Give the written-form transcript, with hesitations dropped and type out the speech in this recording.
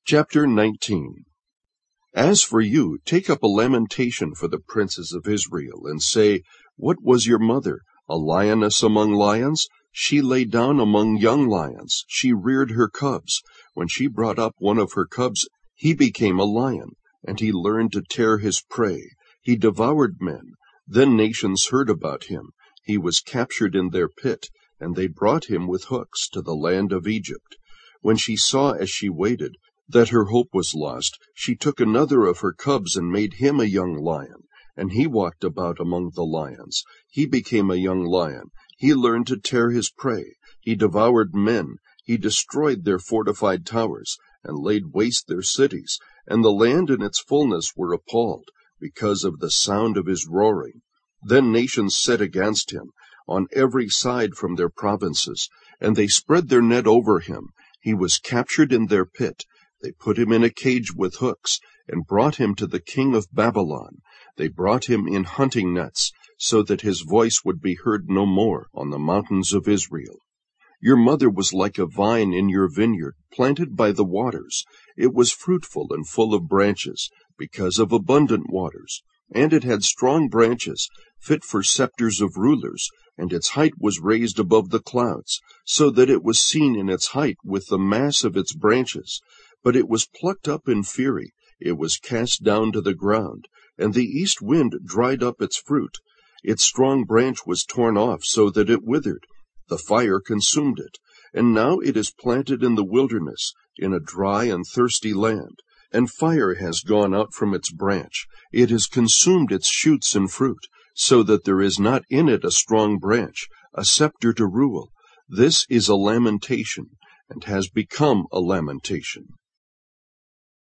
Chapter 19. As for you, take up a lamentation for the princes of Israel, and say, What was your mother? A lioness among lions? She lay down among young lions. She reared her cubs. When she brought up one of her cubs, he became a lion, and he learned to tear his prey. He devoured men. Then nations heard about him. He was captured in their pit, and they brought him with hooks to the land of Egypt. When she saw as she waited that her hope was lost, she took another of her cubs and made him a young lion, and he walked about among the lions. He became a young lion. He learned to tear his prey. He devoured men. He destroyed their fortified towers, and laid waste their cities, and the land and its fullness were appalled, because of the sound of his roaring. Then nations set against him, on every side from their provinces, and they spread their net over him. He was captured in their pit. They put him in a cage with hooks, and brought him to the king of Babylon. They brought him in hunting nets, so that his voice would be heard no more on the mountains of Israel. Your mother was like a vine in your vineyard, planted by the waters. It was fruitful and full of branches, because of abundant waters. And it had strong branches, fit for scepters of rulers, and its height was raised above the clouds, so that it was seen in its height with the mass of its branches. But it was plucked up in fury, it was cast down to the ground, and the east wind dried up its fruit. Its strong branch was torn off, so that it withered. The fire consumed it, and now it is planted in the wilderness, in a dry and thirsty land. And fire has gone out from its branch, it has consumed its shoots and fruit, so that there is not in it a strong branch, a scepter to rule. This is a lamentation, and has become a lamentation.